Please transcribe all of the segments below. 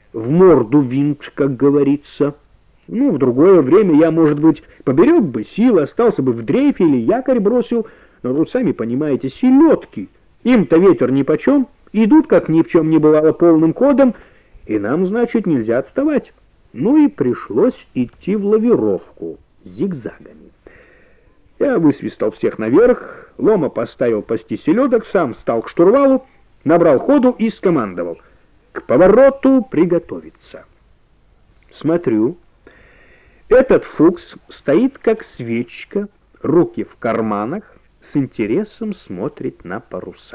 в морду винт, как говорится. Ну, в другое время я, может быть, поберег бы силы, остался бы в дрейфе или якорь бросил, но тут, сами понимаете, селедки. Им-то ветер нипочем, идут, как ни в чем не бывало, полным ходом, и нам, значит, нельзя отставать. Ну и пришлось идти в лавировку зигзагами. Я высвистал всех наверх, Лома поставил пасти селедок, сам встал к штурвалу, набрал ходу и скомандовал: «К повороту приготовиться». Смотрю, этот Фукс стоит как свечка, руки в карманах, с интересом смотрит на паруса.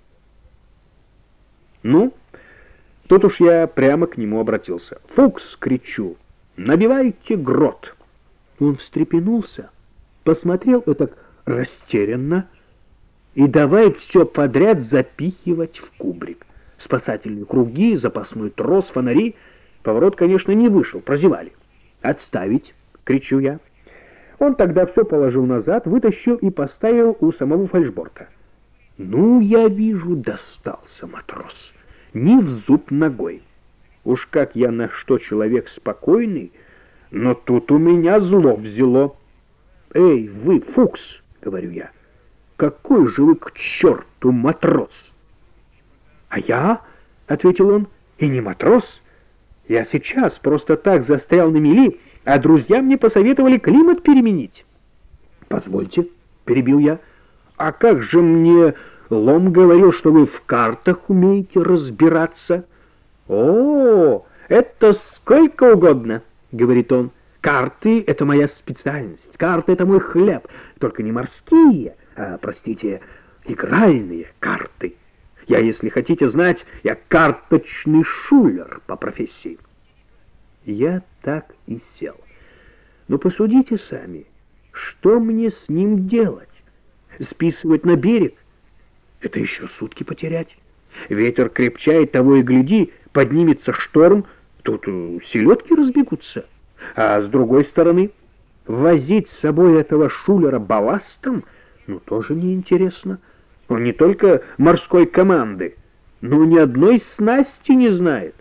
Ну, тут уж я прямо к нему обратился. «Фукс!» — кричу. «Набивайте грот!» Он встрепенулся, посмотрел так растерянно и давай все подряд запихивать в кубрик. Спасательные круги, запасной трос, фонари. Поворот, конечно, не вышел, прозевали. «Отставить!» — кричу я. Он тогда все положил назад, вытащил и поставил у самого фальшборта. Ну, я вижу, достался матрос. Ни в зуб ногой. Уж как я на что человек спокойный, но тут у меня зло взяло. «Эй, вы, Фукс!» — говорю я. «Какой же вы к черту матрос!» «А я?» — ответил он. «И не матрос. Я сейчас просто так застрял на мели, а друзья мне посоветовали климат переменить». «Позвольте», — перебил я, — «а как же мне Лом говорил, что вы в картах умеете разбираться?» «О, это сколько угодно», — говорит он. «Карты — это моя специальность, карты — это мой хлеб, только не морские, а, простите, игральные карты. Я, если хотите знать, я карточный шулер по профессии». Я так и сел. Но посудите сами, что мне с ним делать? Списывать на берег? Это еще сутки потерять. Ветер крепчает, того и гляди, поднимется шторм, тут селедки разбегутся. А с другой стороны, возить с собой этого шулера балластом, тоже неинтересно. Он не только морской команды, но ни одной снасти не знает.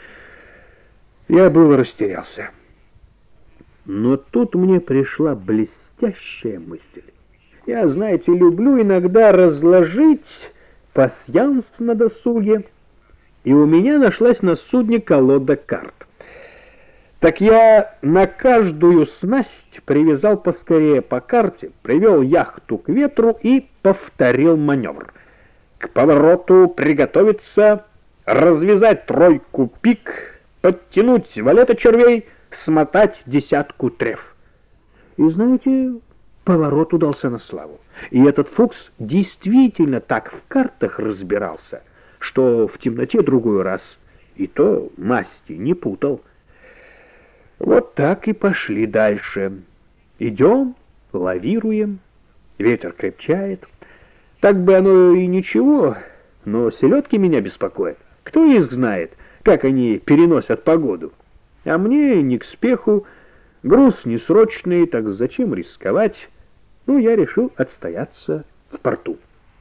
Я было растерялся. Но тут мне пришла блестящая мысль. Я, знаете, люблю иногда разложить пасьянс на досуге, и у меня нашлась на судне колода карт. Так я на каждую снасть привязал поскорее по карте, привел яхту к ветру и повторил маневр. К повороту приготовиться, развязать тройку пик, подтянуть валета червей, смотать десятку треф. И знаете, поворот удался на славу. И этот Фукс действительно так в картах разбирался, что в темноте другой раз и то масти не путал. Вот так и пошли дальше. Идем, лавируем, ветер крепчает. Так бы оно и ничего, но селедки меня беспокоят. Кто их знает, как они переносят погоду? А мне не к спеху, груз несрочный, так зачем рисковать? Я решил отстояться в порту.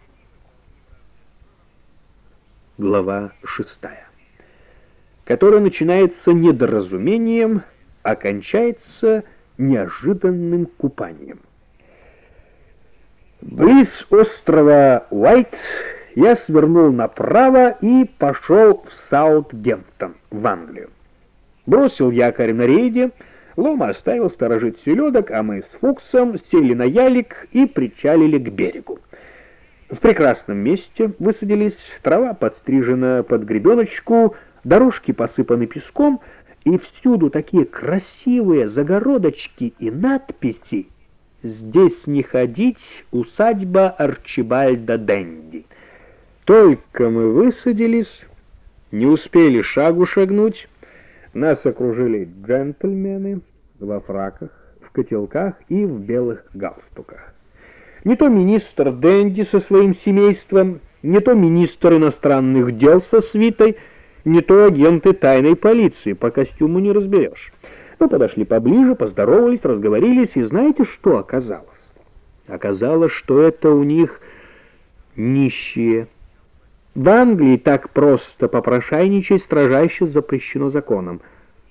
Глава 6, которая начинается недоразумением, а кончается неожиданным купанием. Близ острова Уайт я свернул направо и пошел в Саутгемптон, в Англию. Бросил якорь на рейде, Лома оставил сторожить селедок, а мы с Фуксом сели на ялик и причалили к берегу. В прекрасном месте высадились, трава подстрижена под гребеночку, дорожки посыпаны песком, и всюду такие красивые загородочки и надписи: «Здесь не ходить, усадьба Арчибальда Денди». Только мы высадились, не успели шагу шагнуть, нас окружили джентльмены во фраках, в котелках и в белых галстуках. Не то министр Денди со своим семейством, не то министр иностранных дел со свитой, не то агенты тайной полиции, по костюму не разберешь. Мы подошли поближе, поздоровались, разговорились, и знаете, что оказалось? Оказалось, что это у них нищие. В Англии так просто попрошайничать строжайше запрещено законом.